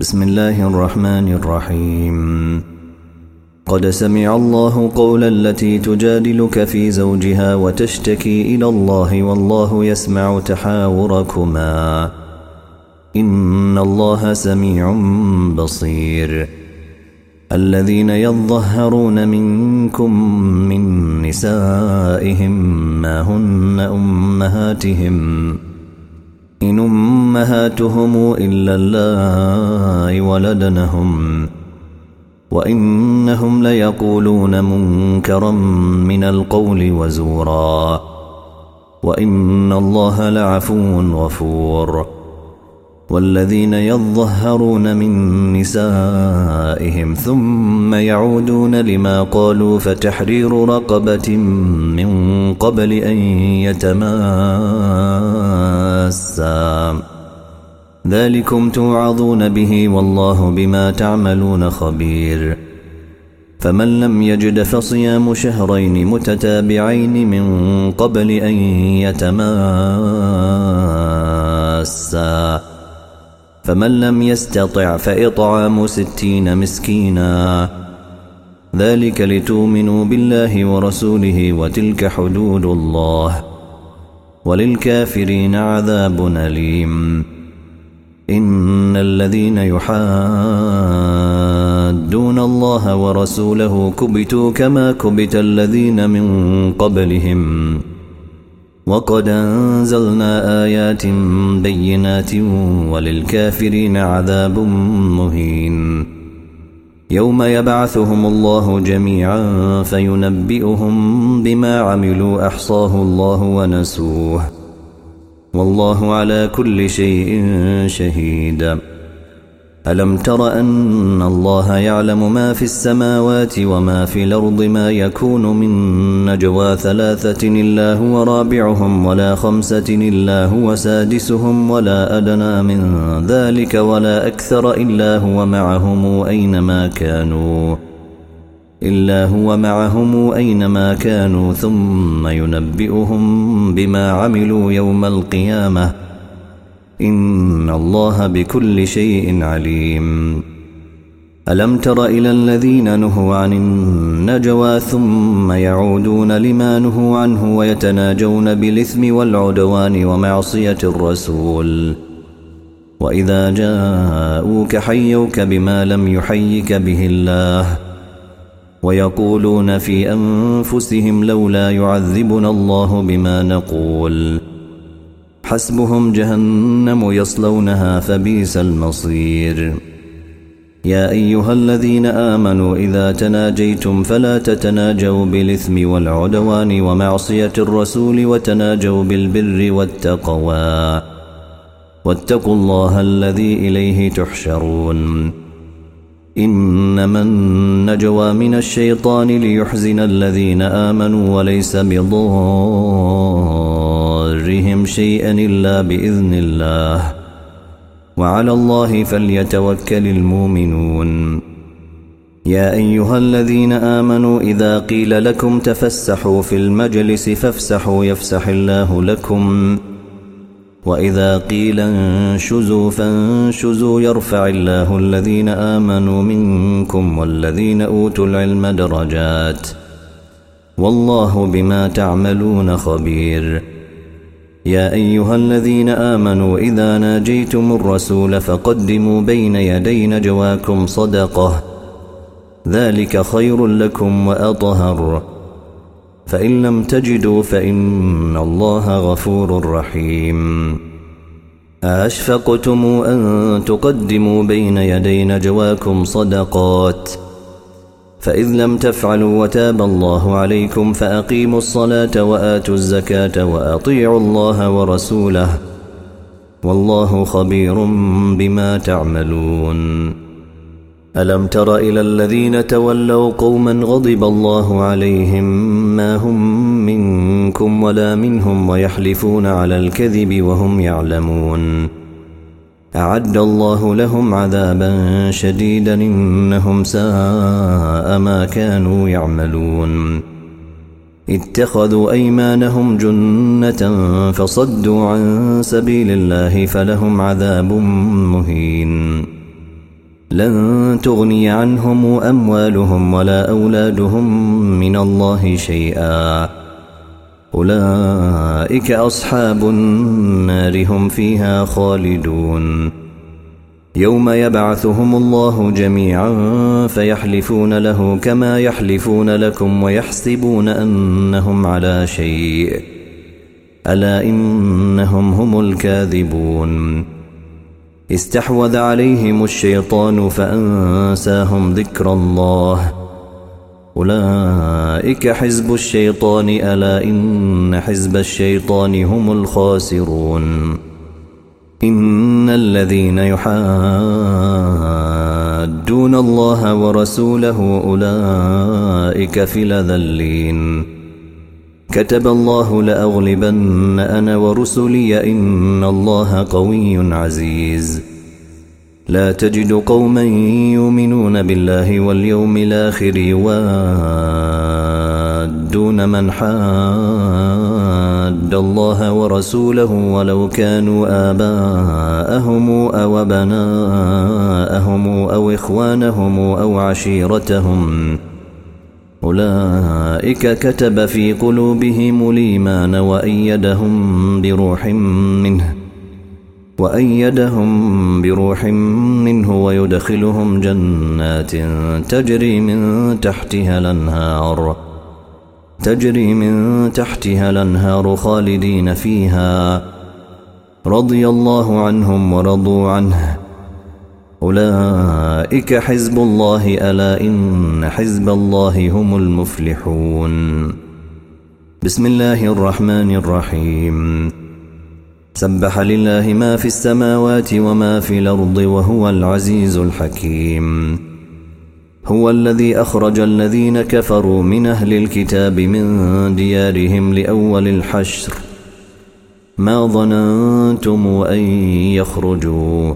بسم الله الرحمن الرحيم. قد سمع الله قول التي تجادلك في زوجها وتشتكي إلى الله والله يسمع تحاوركما إن الله سميع بصير. الذين يظهرون منكم من نسائهم ما هن أمهاتهم إن أمهاتهم إلا اللائي ولدنهم وإنهم ليقولون منكرا من القول وزورا وإن الله لعفو غفور. والذين يظهرون من نسائهم ثم يعودون لما قالوا فتحرير رقبة من قبل أن يتماسا ذلكم توعظون به والله بما تعملون خبير. فمن لم يجد فصيام شهرين متتابعين من قبل أن يتماسا فمن لم يستطع فإطعام 60 مسكينا ذلك لتؤمنوا بالله ورسوله وتلك حدود الله وللكافرين عذاب أليم. إن الذين يحادون الله ورسوله كبتوا كما كبت الذين من قبلهم وقد أنزلنا آيات بينات وللكافرين عذاب مهين. يوم يبعثهم الله جميعا فينبئهم بما عملوا أحصاه الله ونسوه والله على كل شيء شهيد. ألم تر أن الله يعلم ما في السماوات وما في الأرض ما يكون من نجوى 3 إلا هو رابعهم ولا 5 إلا هو سادسهم ولا أدنى من ذلك ولا أكثر إلا هو معهم أينما كانوا ثم ينبئهم بما عملوا يوم القيامة إن الله بكل شيء عليم. ألم تر إلى الذين نهوا عن النجوى ثم يعودون لما نهوا عنه ويتناجون بالإثم والعدوان ومعصية الرسول وإذا جاءوك حيوك بما لم يحيك به الله ويقولون في أنفسهم لولا يعذبنا الله بما نقول حسبهم جهنم يصلونها فبئس المصير. يا أيها الذين آمنوا إذا تناجيتم فلا تتناجوا بالإثم والعدوان ومعصية الرسول وتناجوا بالبر والتقوى واتقوا الله الذي إليه تحشرون. إنما النجوى من الشيطان ليحزن الذين آمنوا وليس بضارهم شيئا إلا بإذن الله وعلى الله فليتوكل المؤمنون. يا أيها الذين آمنوا إذا قيل لكم تفسحوا في المجلس فافسحوا يفسح الله لكم وإذا قيل انشزوا فانشزوا يرفع الله الذين آمنوا منكم والذين أوتوا العلم درجات والله بما تعملون خبير. يا أيها الذين آمنوا إذا ناجيتم الرسول فقدموا بين يدي نجواكم صدقة ذلك خير لكم وأطهر فإن لم تجدوا فإن الله غفور رحيم. أشفقتم أن تقدموا بين يدي نجواكم صدقات فإذ لم تفعلوا وتاب الله عليكم فأقيموا الصلاة وآتوا الزكاة وأطيعوا الله ورسوله والله خبير بما تعملون. ألم تر إلى الذين تولوا قوما غضب الله عليهم ما هم منكم ولا منهم ويحلفون على الكذب وهم يعلمون أعد الله لهم عذابا شديدا إنهم ساء ما كانوا يعملون. اتخذوا أيمانهم جنة فصدوا عن سبيل الله فلهم عذاب مهين. لن تغني عنهم أموالهم ولا أولادهم من الله شيئا أولئك أصحاب النار هم فيها خالدون يوم يبعثهم الله جميعا فيحلفون له كما يحلفون لكم ويحسبون أنهم على شيء ألا إنهم هم الكاذبون استحوذ عليهم الشيطان فأنساهم ذكر الله أولئك حزب الشيطان ألا إن حزب الشيطان هم الخاسرون إن الذين يحادون الله ورسوله أولئك في الأذلين كتب الله لأغلبن أنا ورسلي إن الله قوي عزيز لا تجد قوما يؤمنون بالله واليوم الآخر يوادون من حاد الله ورسوله ولو كانوا آباءهم أو أبناءهم أو إخوانهم أو عشيرتهم أولئك كتب في قلوبهم الإيمان وأيدهم بروح منه ويدخلهم جنات تجري من تحتها الأنهار خالدين فيها رضي الله عنهم ورضوا عنه أولئك حزب الله ألا إن حزب الله هم المفلحون بسم الله الرحمن الرحيم سبح لله ما في السماوات وما في الأرض وهو العزيز الحكيم هو الذي أخرج الذين كفروا من أهل الكتاب من ديارهم لأول الحشر ما ظننتم أن يخرجوا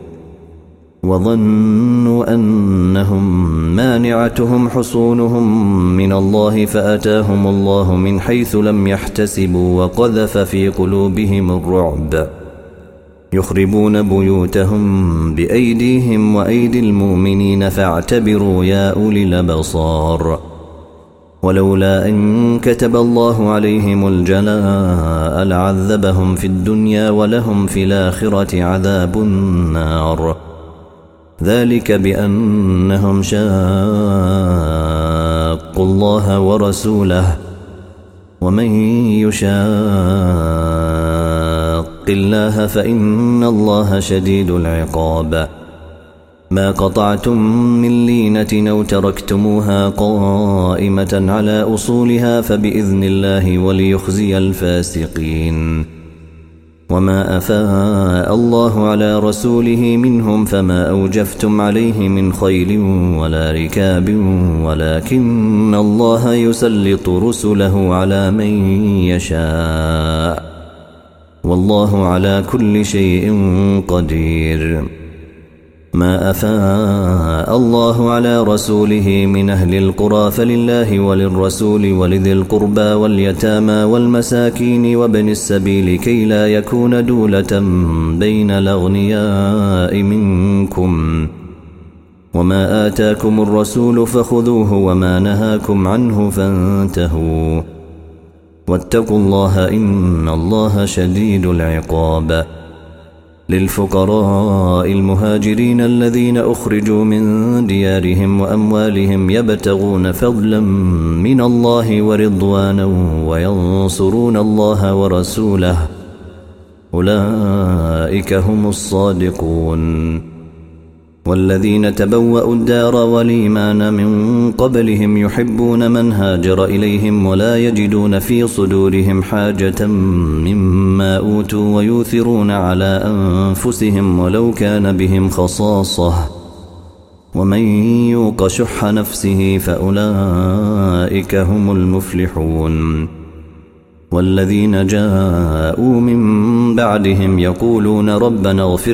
وظنوا أنهم مانعتهم حصونهم من الله فأتاهم الله من حيث لم يحتسبوا وقذف في قلوبهم الرعب يخربون بيوتهم بأيديهم وأيدي المؤمنين فاعتبروا يا أولي الأبصار ولولا أن كتب الله عليهم الجلاء لعذبهم في الدنيا ولهم في الآخرة عذاب النار ذلك بأنهم شاقوا الله ورسوله ومن يشاق الله فإن الله شديد العقاب ما قطعتم من لينة أو تركتموها قائمة على أصولها فبإذن الله وليخزي الفاسقين وما أفاء الله على رسوله منهم فما أوجفتم عليه من خيل ولا ركاب ولكن الله يسلط رسله على من يشاء والله على كل شيء قدير ما أفاء الله على رسوله من أهل القرى فلله وللرسول ولذي القربى واليتامى والمساكين وابن السبيل كي لا يكون دولة بين الأغنياء منكم وما آتاكم الرسول فخذوه وما نهاكم عنه فانتهوا واتقوا الله إن الله شديد العقاب للفقراء المهاجرين الذين أخرجوا من ديارهم وأموالهم يبتغون فضلا من الله ورضوانا وينصرون الله ورسوله أولئك هم الصادقون والذين تبوأوا الدار والإيمان من قبلهم يحبون من هاجر إليهم ولا يجدون في صدورهم حاجة مما أوتوا ويؤثرون على أنفسهم ولو كان بهم خصاصة ومن يوق شح نفسه فأولئك هم المفلحون والذين جاءوا من بعدهم يقولون ربنا اغفر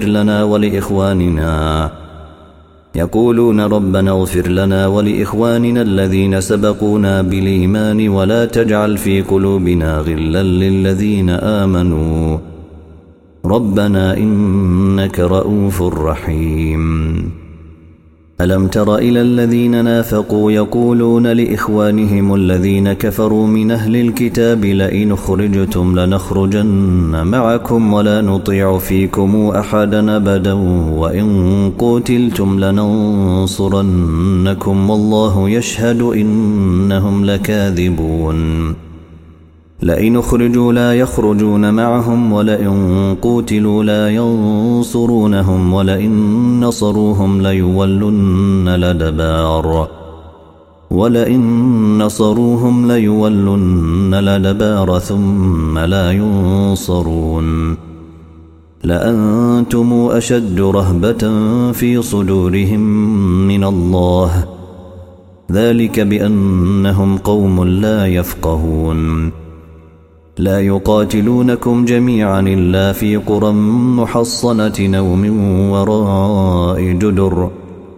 لنا ولإخواننا الذين سبقونا بالإيمان ولا تجعل في قلوبنا غلا للذين آمنوا ربنا إنك رؤوف رحيم ألم تر إلى الذين نافقوا يقولون لإخوانهم الذين كفروا من أهل الكتاب لئن خرجتم لنخرجن معكم ولا نطيع فيكم أحدا أبدا وإن قتلتم لننصرنكم والله يشهد إنهم لكاذبون لئن خرجوا لا يخرجون معهم ولئن قتلوا لا ينصرونهم ولئن نصروهم ليولن الأدبار ثم لا ينصرون لأنتم أشد رهبة في صدورهم من الله ذلك بأنهم قوم لا يفقهون لا يقاتلونكم جميعا إلا في قرى محصنة أو من وراء جدر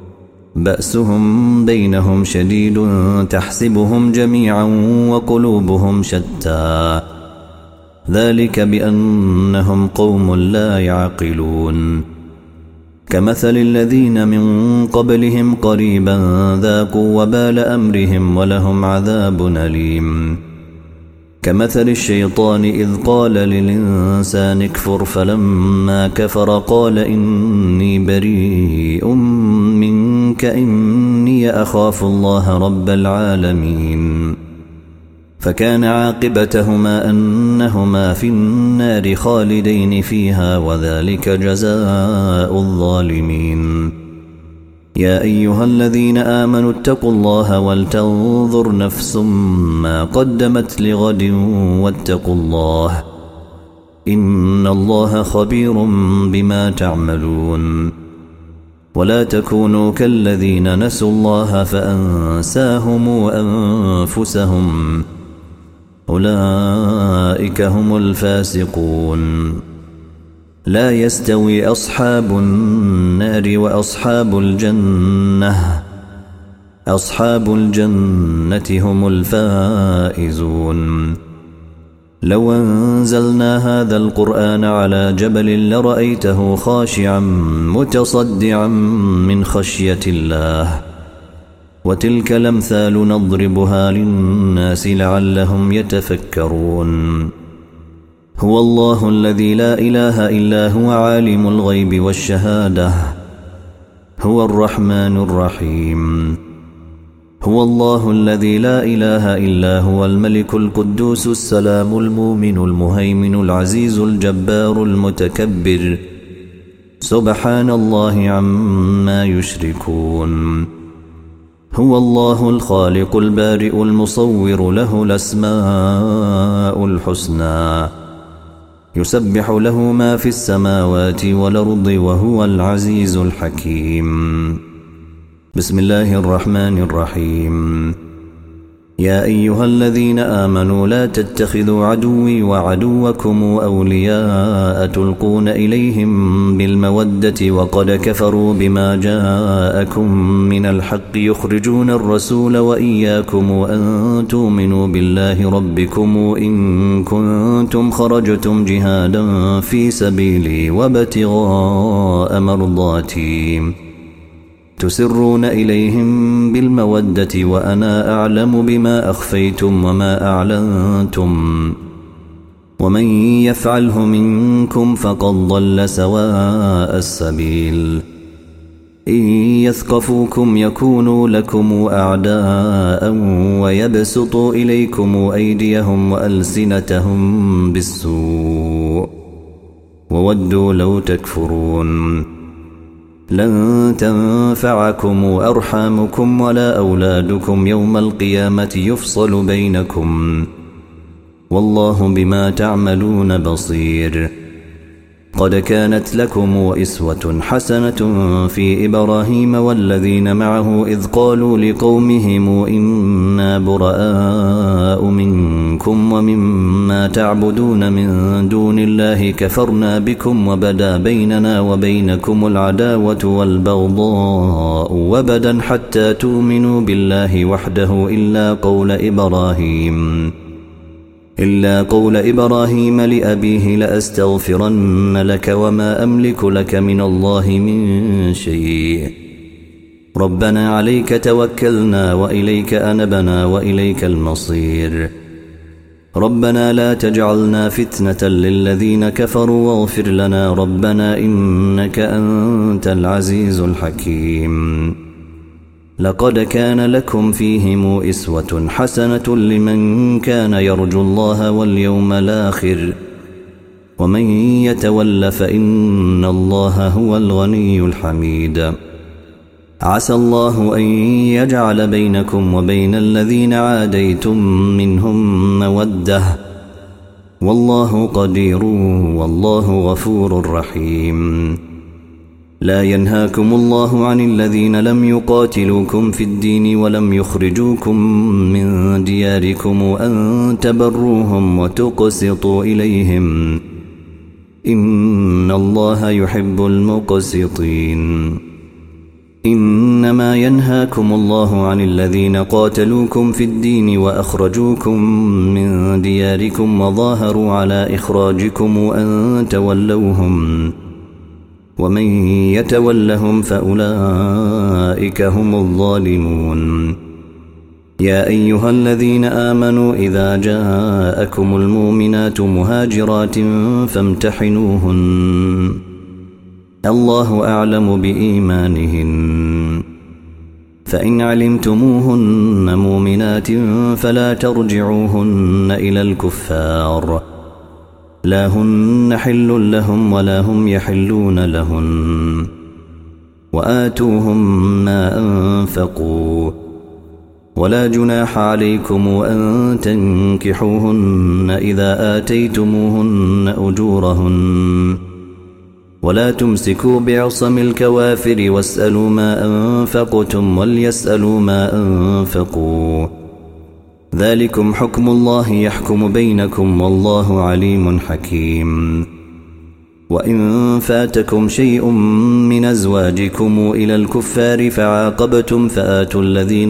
بأسهم بينهم شديد تحسبهم جميعا وقلوبهم شتى ذلك بأنهم قوم لا يعقلون كمثل الذين من قبلهم قريبا ذاقوا وبال أمرهم ولهم عذاب أليم كمثل الشيطان إذ قال للإنسان اكفر فلما كفر قال إني بريء منك إني أخاف الله رب العالمين فكان عاقبتهما أنهما في النار خالدين فيها وذلك جزاء الظالمين يا أيها الذين آمنوا اتقوا الله ولتنظر نفس ما قدمت لغد واتقوا الله إن الله خبير بما تعملون ولا تكونوا كالذين نسوا الله فأنساهم أنفسهم أولئك هم الفاسقون لا يستوي أصحاب النار وأصحاب الجنة أصحاب الجنة هم الفائزون لو أنزلنا هذا القرآن على جبل لرأيته خاشعا متصدعا من خشية الله وتلك الأمثال نضربها للناس لعلهم يتفكرون هو الله الذي لا إله إلا هو عالم الغيب والشهادة هو الرحمن الرحيم هو الله الذي لا إله إلا هو الملك القدوس السلام المؤمن المهيمن العزيز الجبار المتكبر سبحان الله عما يشركون هو الله الخالق البارئ المصور له الأسماء الحسنى يسبح له ما في السماوات والأرض وهو العزيز الحكيم بسم الله الرحمن الرحيم يا أيها الذين آمنوا لا تتخذوا عدوي وعدوكم أولياء تلقون إليهم بالمودة وقد كفروا بما جاءكم من الحق يخرجون الرسول وإياكم أن تؤمنوا بالله ربكم إن كنتم خرجتم جهادا في سبيلي وابتغاء مرضاتي تسرون إليهم بالمودة وأنا أعلم بما أخفيتم وما أعلنتم ومن يفعله منكم فقد ضل سواء السبيل إن يثقفوكم يكونوا لكم أعداء ويبسطوا إليكم أيديهم وألسنتهم بالسوء وودوا لو تكفرون لن تنفعكم أرحامكم ولا أولادكم يوم القيامة يفصل بينكم والله بما تعملون بصير قد كانت لكم أسوة حسنة في إبراهيم والذين معه إذ قالوا لقومهم إنا براء منكم ومما تعبدون من دون الله كفرنا بكم وبدا بيننا وبينكم العداوة والبغضاء وبدا حتى تؤمنوا بالله وحده إلا قول إبراهيم لأبيه لأستغفرن لك وما أملك لك من الله من شيء ربنا عليك توكلنا وإليك أنبنا وإليك المصير ربنا لا تجعلنا فتنة للذين كفروا واغفر لنا ربنا إنك أنت العزيز الحكيم لقد كان لكم فيهم أسوة حسنة لمن كان يرجو الله واليوم الآخر ومن يتول فإن الله هو الغني الحميد عسى الله أن يجعل بينكم وبين الذين عاديتم منهم مودة والله قدير والله غفور رحيم لا ينهاكم الله عن الذين لم يقاتلوكم في الدين ولم يخرجوكم من دياركم أن تبروهم وتقسطوا إليهم إن الله يحب المقسطين إنما ينهاكم الله عن الذين قاتلوكم في الدين وأخرجوكم من دياركم وظاهروا على إخراجكم أن تولوهم ومن يتولهم فأولئك هم الظالمون يا أيها الذين آمنوا إذا جاءكم المؤمنات مهاجرات فامتحنوهن الله أعلم بإيمانهن فإن علمتموهن مؤمنات فلا ترجعوهن إلى الكفار لا هن حل لهم ولا هم يحلون لهن وآتوهم ما أنفقوا ولا جناح عليكم أن تنكحوهن إذا آتيتموهن أجورهن ولا تمسكوا بعصم الكوافر واسألوا ما أنفقتم وليسألوا ما أنفقوا ذلكم حكم الله يحكم بينكم والله عليم حكيم وإن فاتكم شيء من أزواجكم إلى الكفار فعاقبتم فآتوا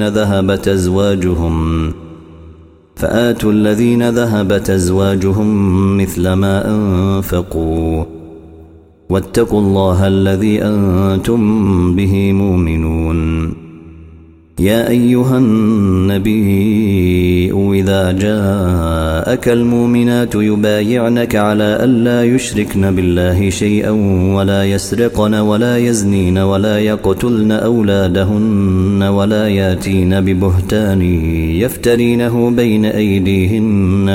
الذين ذهبت أزواجهم مثل ما أنفقوا واتقوا الله الذي أنتم به مؤمنون يا أيها النبي إذا جاءك المؤمنات يبايعنك على ألا يشركن بالله شيئا ولا يسرقن ولا يزنين ولا يقتلن أولادهن ولا ياتين ببهتان يفترينه بين أيديهن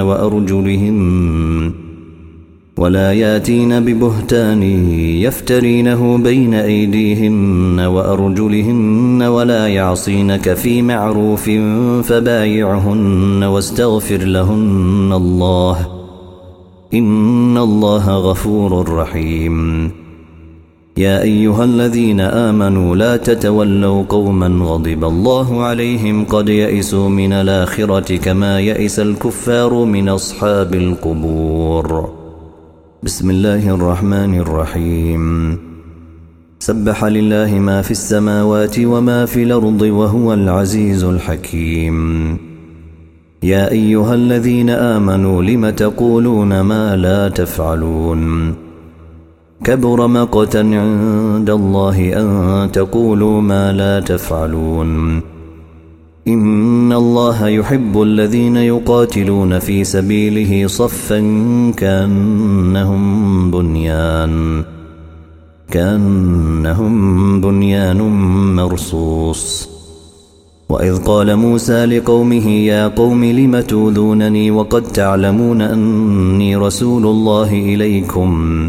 وأرجلهن ولا يعصينك في معروف فبايعهن واستغفر لهن الله إن الله غفور رحيم يا أيها الذين آمنوا لا تتولوا قوما غضب الله عليهم قد يئسوا من الآخرة كما يئس الكفار من أصحاب القبور بسم الله الرحمن الرحيم سبح لله ما في السماوات وما في الأرض وهو العزيز الحكيم يا أيها الذين آمنوا لم تقولون ما لا تفعلون كبر مقتا عند الله أن تقولوا ما لا تفعلون إن الله يحب الذين يقاتلون في سبيله صفا كأنهم بنيان مرصوص وإذ قال موسى لقومه يا قوم لم تؤذونني وقد تعلمون أني رسول الله إليكم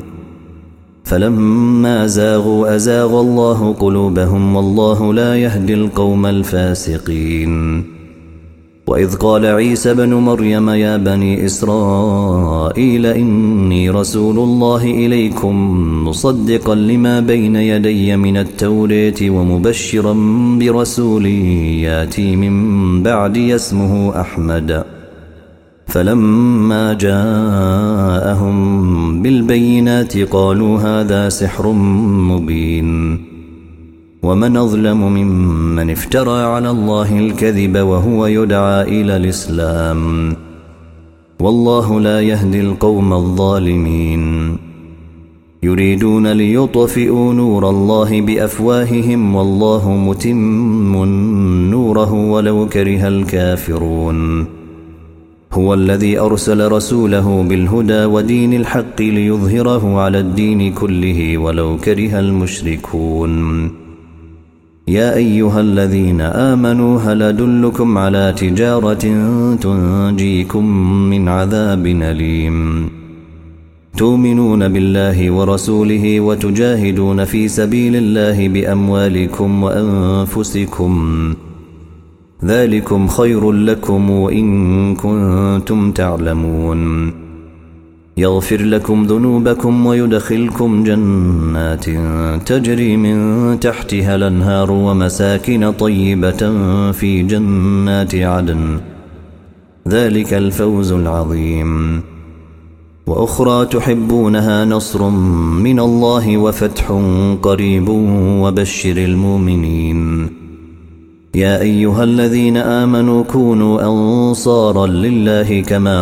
فلما زاغوا أزاغ الله قلوبهم والله لا يهدي القوم الفاسقين وإذ قال عيسى بن مريم يا بني إسرائيل إني رسول الله إليكم مصدقا لما بين يدي من التوراة ومبشرا برسول ياتي من بعدي اسمه أحمد فلما جاءهم بالبينات قالوا هذا سحر مبين ومن أظلم ممن افترى على الله الكذب وهو يدعى إلى الإسلام والله لا يهدي القوم الظالمين يريدون ليطفئوا نور الله بأفواههم والله متم نوره ولو كره الكافرون. هو الذي أرسل رسوله بالهدى ودين الحق ليظهره على الدين كله ولو كره المشركون. يا أيها الذين آمنوا هل أدلكم على تجارة تنجيكم من عذاب أليم تؤمنون بالله ورسوله وتجاهدون في سبيل الله بأموالكم وأنفسكم ذلكم خير لكم إن كنتم تعلمون. يغفر لكم ذنوبكم ويدخلكم جنات تجري من تحتها الأنهار ومساكن طيبة في جنات عدن ذلك الفوز العظيم. وأخرى تحبونها نصر من الله وفتح قريب وبشر المؤمنين. يا أيها الذين آمنوا كونوا أنصارا لله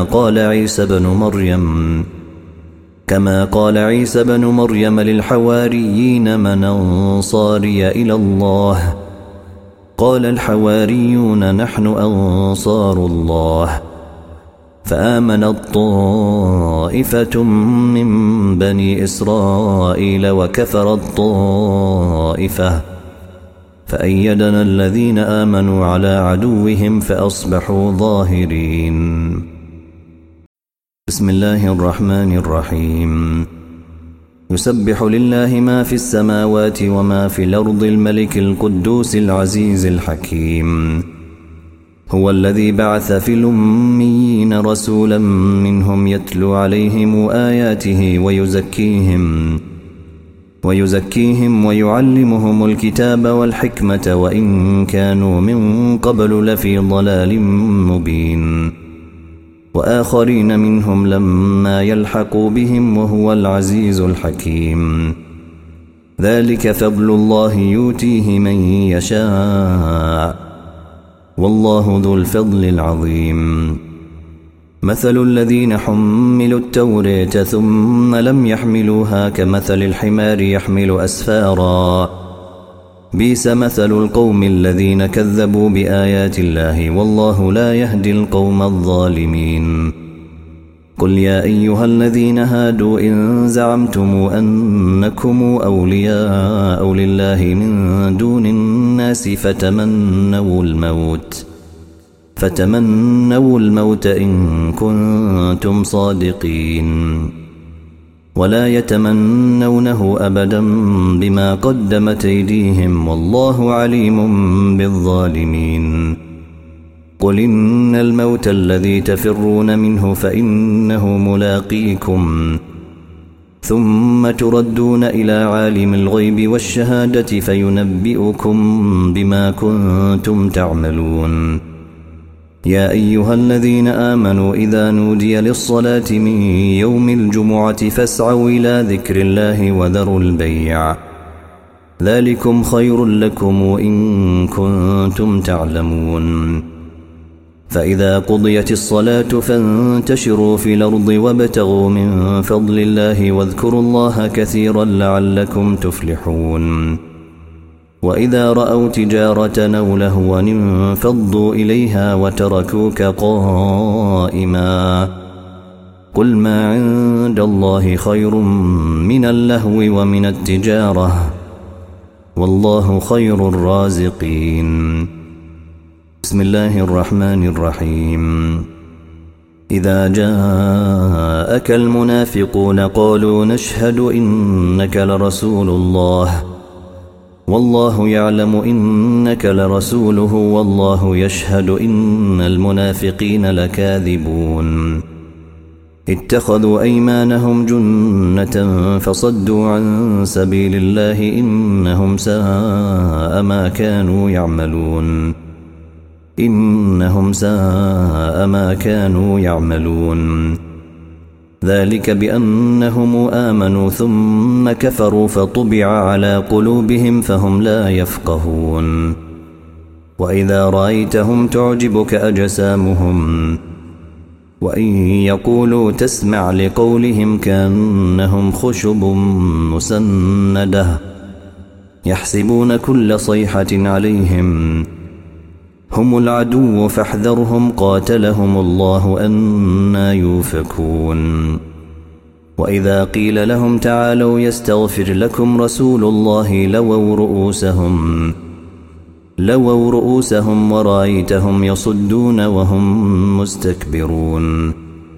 كما قال عيسى بن مريم للحواريين من أنصاري إلى الله قال الحواريون نحن أنصار الله. فآمنت طائفة من بني إسرائيل وكفرت طائفة فأيدنا الذين آمنوا على عدوهم فأصبحوا ظاهرين. بسم الله الرحمن الرحيم. يسبح لله ما في السماوات وما في الأرض الملك القدوس العزيز الحكيم. هو الذي بعث في الأميين رسولا منهم يتلو عليهم آياته ويزكيهم ويعلمهم الكتاب والحكمة وإن كانوا من قبل لفي ضلال مبين. وآخرين منهم لما يلحقوا بهم وهو العزيز الحكيم. ذلك فضل الله يؤتيه من يشاء والله ذو الفضل العظيم. مثل الذين حملوا التوراة ثم لم يحملوها كمثل الحمار يحمل أسفارا بئس مثل القوم الذين كذبوا بآيات الله والله لا يهدي القوم الظالمين. قل يا أيها الذين هادوا إن زعمتم أنكم أولياء لله من دون الناس فتمنوا الموت إن كنتم صادقين ولا يتمنونه أبدا بما قدمت أيديهم والله عليم بالظالمين. قل إن الموت الذي تفرون منه فإنه ملاقيكم ثم تردون إلى عالم الغيب والشهادة فينبئكم بما كنتم تعملون. يا أيها الذين آمنوا إذا نودي للصلاة من يوم الجمعة فاسعوا إلى ذكر الله وذروا البيع ذلكم خير لكم إن كنتم تعلمون. فإذا قضيت الصلاة فانتشروا في الأرض وابتغوا من فضل الله واذكروا الله كثيرا لعلكم تفلحون. وإذا رأوا تجارة أو لهوا انفضوا إليها وتركوك قائما قل ما عند الله خير من اللهو ومن التجارة والله خير الرازقين. بسم الله الرحمن الرحيم. إذا جاءك المنافقون قالوا نشهد إنك لرسول الله والله يعلم إنك لرسوله والله يشهد إن المنافقين لكاذبون. اتخذوا أيمانهم جنة فصدوا عن سبيل الله إنهم ساء ما كانوا يعملون. ذلك بأنهم آمنوا ثم كفروا فطبع على قلوبهم فهم لا يفقهون. وإذا رأيتهم تعجبك أجسامهم وإن يقولوا تسمع لقولهم كأنهم خشب مسندة يحسبون كل صيحة عليهم هم العدو فاحذرهم قاتلهم الله أنى يؤفكون وإذا قيل لهم تعالوا يستغفر لكم رسول الله لووا رؤوسهم ورأيتهم يصدون وهم مستكبرون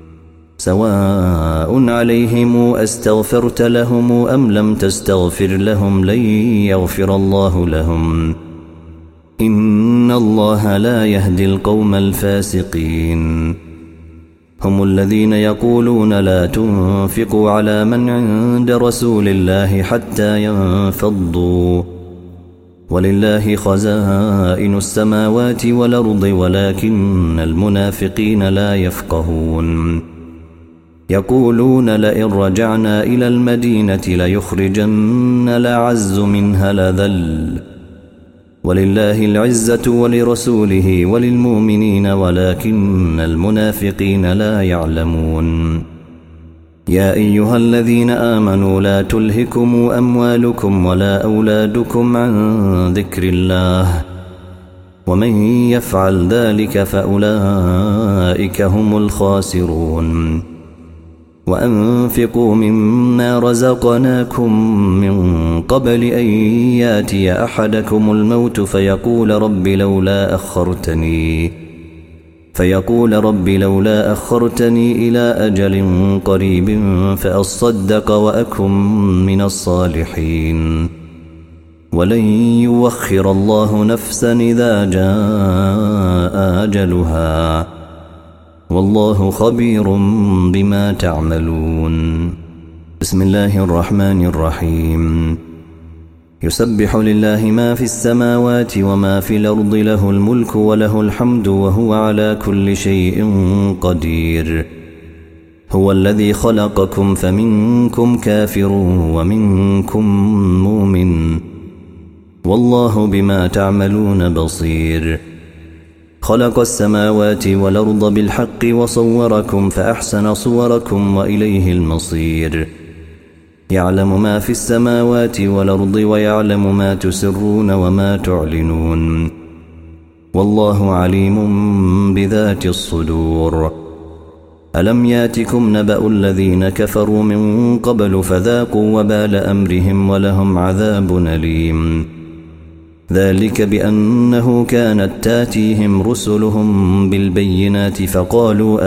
سواء عليهم أستغفرت لهم أم لم تستغفر لهم لن يغفر الله لهم إن الله لا يهدي القوم الفاسقين هم الذين يقولون لا تنفقوا على من عند رسول الله حتى ينفضوا ولله خزائن السماوات والأرض ولكن المنافقين لا يفقهون يقولون لئن رجعنا إلى المدينة ليخرجن الأعز منها الأذل ولله العزة ولرسوله وللمؤمنين ولكن المنافقين لا يعلمون يا أيها الذين آمنوا لا تلهكم أموالكم ولا أولادكم عن ذكر الله ومن يفعل ذلك فأولئك هم الخاسرون وأنفقوا مما رزقناكم من قبل أن ياتي أحدكم الموت فيقول رب لولا أخرتني إلى أجل قريب فأصدق وأكن من الصالحين ولن يوخر الله نفسا إذا جاء أجلها والله خبير بما تعملون بسم الله الرحمن الرحيم يسبح لله ما في السماوات وما في الأرض له الملك وله الحمد وهو على كل شيء قدير هو الذي خلقكم فمنكم كافر ومنكم مؤمن والله بما تعملون بصير خلق السماوات والأرض بالحق وصوركم فأحسن صوركم وإليه المصير يعلم ما في السماوات والأرض ويعلم ما تسرون وما تعلنون والله عليم بذات الصدور ألم ياتكم نبأ الذين كفروا من قبل فذاقوا وبال أمرهم ولهم عذاب أليم ذلك بأنه كانت تاتيهم رسلهم بالبينات فقالوا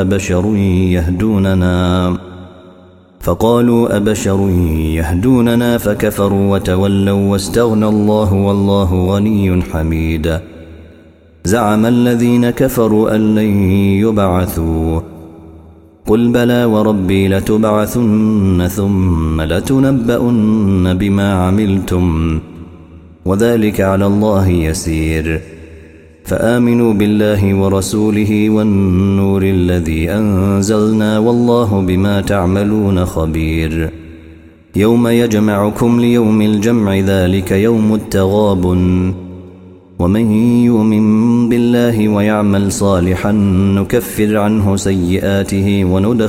أبشر يهدوننا فكفروا وتولوا واستغنى الله والله غني حميد زعم الذين كفروا أن لن يبعثوا قل بلى وربي لتبعثن ثم لتنبؤن بما عملتم وذلك على الله يسير فآمنوا بالله ورسوله والنور الذي أنزلنا والله بما تعملون خبير يوم يجمعكم ليوم الجمع ذلك يوم التغابن ومن يؤمن بالله ويعمل صالحا نكفر عنه سيئاته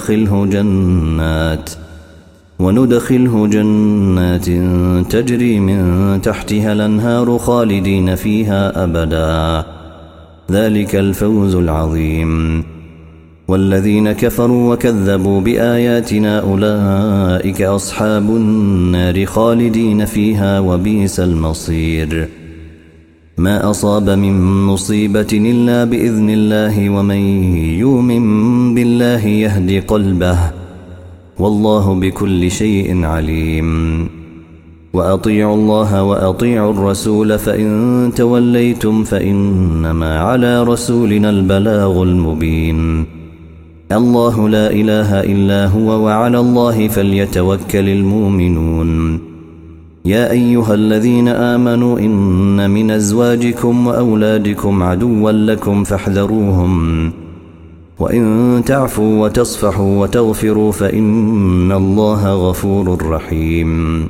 وندخله جنات تجري من تحتها الأنهار خالدين فيها أبدا ذلك الفوز العظيم والذين كفروا وكذبوا بآياتنا أولئك أصحاب النار خالدين فيها وبئس المصير ما أصاب من مصيبة إلا بإذن الله ومن يؤمن بالله يهدي قلبه والله بكل شيء عليم وأطيعوا الله وأطيعوا الرسول فإن توليتم فإنما على رسولنا البلاغ المبين الله لا إله إلا هو وعلى الله فليتوكل المؤمنون يا أيها الذين آمنوا إن من أزواجكم وأولادكم عدوا لكم فاحذروهم وإن تعفوا وتصفحوا وتغفروا فإن الله غفور رحيم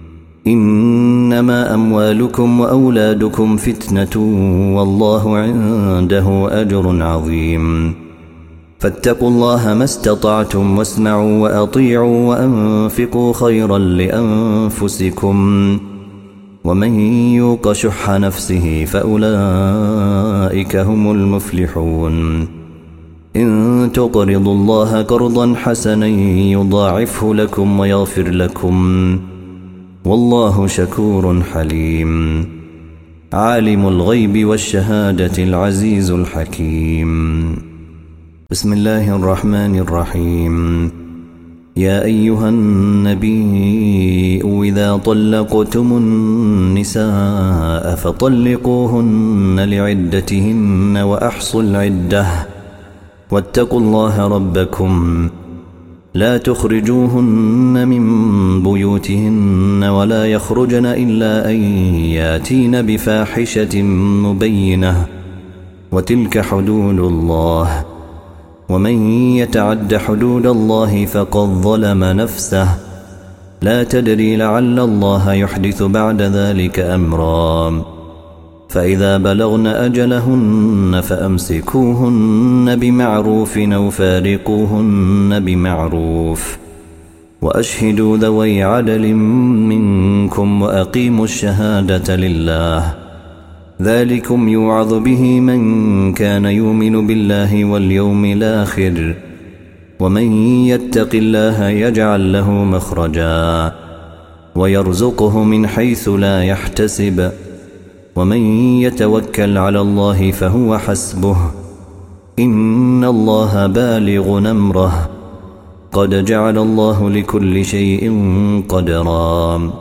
إنما أموالكم وأولادكم فتنة والله عنده أجر عظيم فاتقوا الله ما استطعتم واسمعوا وأطيعوا وأنفقوا خيرا لأنفسكم ومن يوق شح نفسه فأولئك هم المفلحون إن تقرضوا الله قرضا حسنا يضاعفه لكم ويغفر لكم والله شكور حليم عالم الغيب والشهادة العزيز الحكيم بسم الله الرحمن الرحيم يا أيها النبي إذا طلقتم النساء فطلقوهن لعدتهن وأحصوا العدة واتقوا الله ربكم لا تخرجوهن من بيوتهن ولا يخرجن إلا أن ياتين بفاحشة مبينة وتلك حدود الله ومن يتعد حدود الله فقد ظلم نفسه لا تدري لعل الله يحدث بعد ذلك أمرا فإذا بلغن أجلهن فأمسكوهن بمعروف أو فارقوهن بمعروف وأشهدوا ذوي عدل منكم وأقيموا الشهادة لله ذلكم يوعظ به من كان يؤمن بالله واليوم الآخر ومن يتق الله يجعل له مخرجا ويرزقه من حيث لا يحتسب ومن يتوكل على الله فهو حسبه إن الله بالغ أمره قد جعل الله لكل شيء قدرا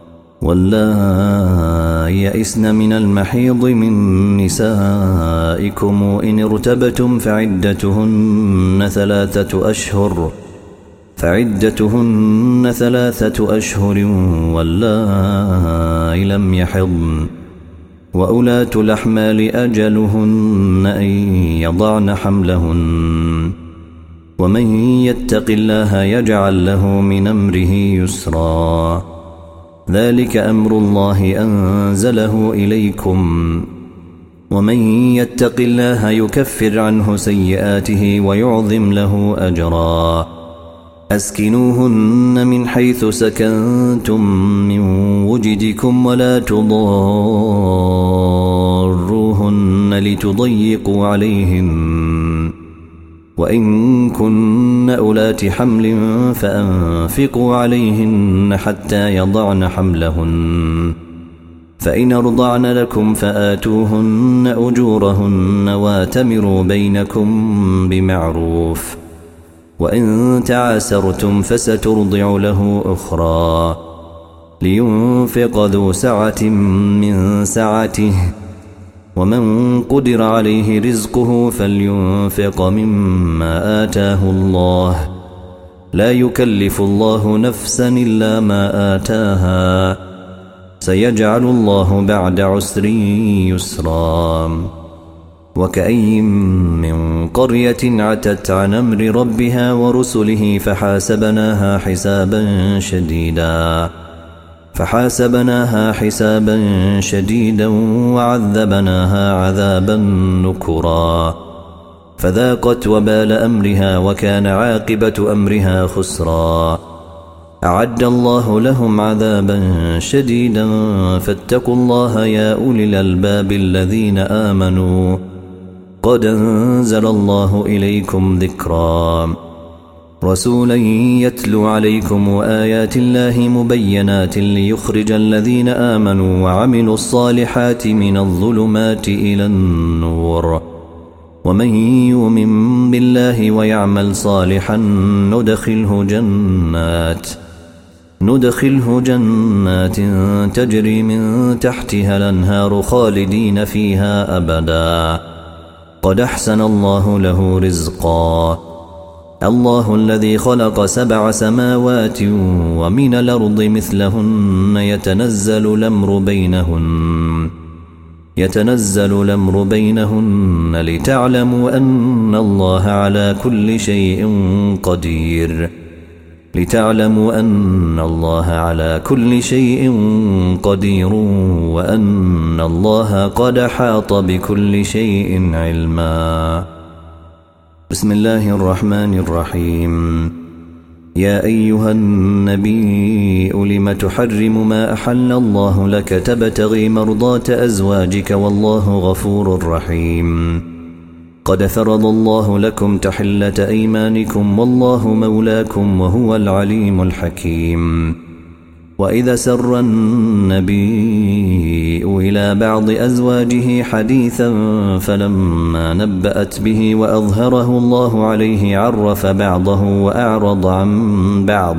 واللائي يئسن من المحيض من نسائكم إن ارتبتم فعدتهن 3 أشهر واللائي لم يحضن وأولاة الأحمال أجلهن أن يضعن حملهن ومن يتق الله يجعل له من أمره يسرا ذلك أمر الله أنزله إليكم ومن يتق الله يكفر عنه سيئاته ويعظم له أجرا أسكنوهن من حيث سكنتم من وجدكم ولا تضاروهن لتضيقوا عليهن وإن كن أولات حمل فأنفقوا عليهن حتى يضعن حملهن فإن أرضعن لكم فآتوهن أجورهن واتمروا بينكم بمعروف وإن تعاسرتم فسترضع له أخرى لينفق ذو سعة من سعته ومن قدر عليه رزقه فلينفق مما آتاه الله لا يكلف الله نفسا إلا ما آتاها سيجعل الله بعد عسر يسرا وكأي من قرية عتت عن أمر ربها ورسله فحاسبناها حسابا شديدا وعذبناها عذابا نكرا فذاقت وبال أمرها وكان عاقبة أمرها خسرا أعد الله لهم عذابا شديدا فاتقوا الله يا أولي الألباب الذين آمنوا قد أنزل الله إليكم ذكرا رسولا يتلو عليكم آيات الله مبينات ليخرج الذين آمنوا وعملوا الصالحات من الظلمات إلى النور ومن يؤمن بالله ويعمل صالحا ندخله جنات تجري من تحتها الأنهار خالدين فيها أبدا قد أحسن الله له رزقا الله الذي خلق 7 سماوات ومن الأرض مثلهن يتنزل الأمر بينهن لتعلموا أن الله على كل شيء قدير وأن الله قد حاط بكل شيء علما بسم الله الرحمن الرحيم. يا أيها النبي لم تحرم ما أحل الله لك تبتغي مرضات أزواجك والله غفور رحيم. قد فرض الله لكم تحلة أيمانكم والله مولاكم وهو العليم الحكيم. وإذا سر النبي إلى بعض أزواجه حديثا فلما نبأت به وأظهره الله عليه عرف بعضه وأعرض عن بعض،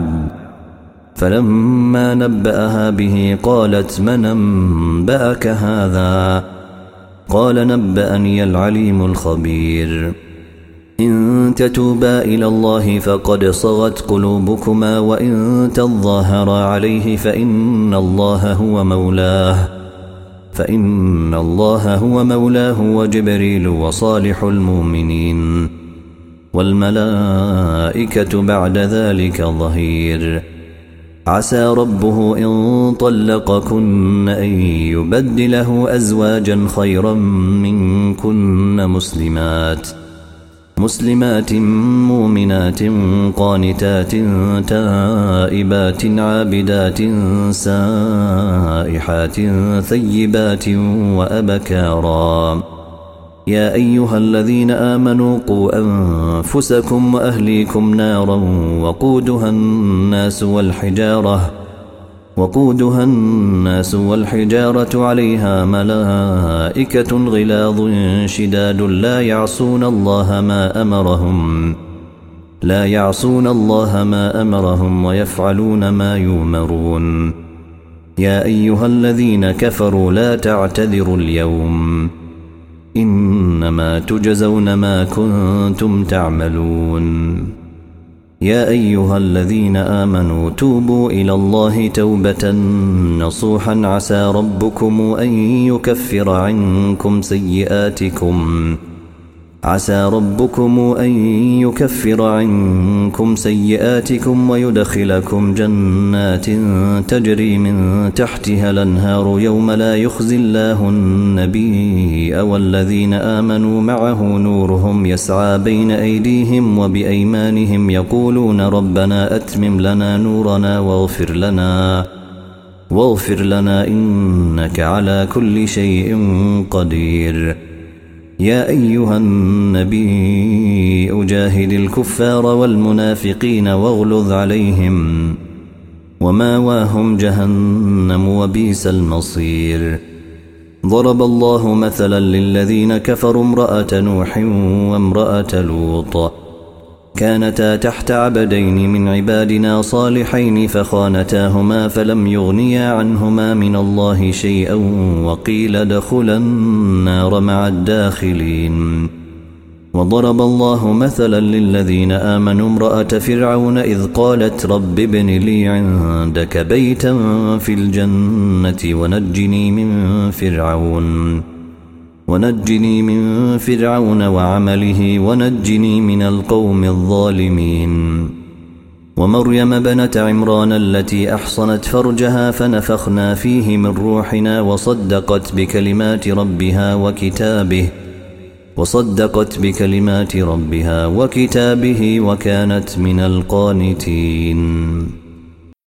فلما نبأها به قالت من أنبأك هذا؟ قال نبأني العليم الخبير. إن تتوبا إلى الله فقد صغت قلوبكما وإن تظاهرا عليه فإن الله هو مولاه وجبريل وصالح المؤمنين والملائكة بعد ذلك ظهير. عسى ربه إن طلقكن أن يبدله أزواجا خيرا منكن مسلمات مؤمنات قانتات تائبات عابدات سائحات ثيبات وأبكارا. يا أيها الذين آمنوا قوا أنفسكم وأهليكم نارا وقودها الناس والحجارة عليها ملائكة غلاظ شداد لا يعصون الله ما أمرهم ويفعلون ما يؤمرون. يا أيها الذين كفروا لا تعتذروا اليوم إنما تجزون ما كنتم تعملون. يا أيها الذين آمنوا توبوا إلى الله توبة نصوحا عسى ربكم أن يكفر عنكم سيئاتكم ويدخلكم جنات تجري من تحتها الأنهار يوم لا يخزي الله النبي والذين آمنوا معه نورهم يسعى بين أيديهم وبأيمانهم يقولون ربنا أتمم لنا نورنا واغفر لنا إنك على كل شيء قدير. يا أيها النبي جاهد الكفار والمنافقين واغلظ عليهم وماواهم جهنم وبئس المصير. ضرب الله مثلا للذين كفروا امرأة نوح وامرأة لوط كانتا تحت عبدين من عبادنا صالحين فخانتاهما فلم يغنيا عنهما من الله شيئا وقيل ادخلا النار مع الداخلين. وضرب الله مثلا للذين آمنوا امرأة فرعون إذ قالت رب ابن لي عندك بيتا في الجنة ونجني من فرعون وعمله ونجني من القوم الظالمين. ومريم بنت عمران التي أحصنت فرجها فنفخنا فيه من روحنا وصدقت بكلمات ربها وكتابه وكانت من القانتين.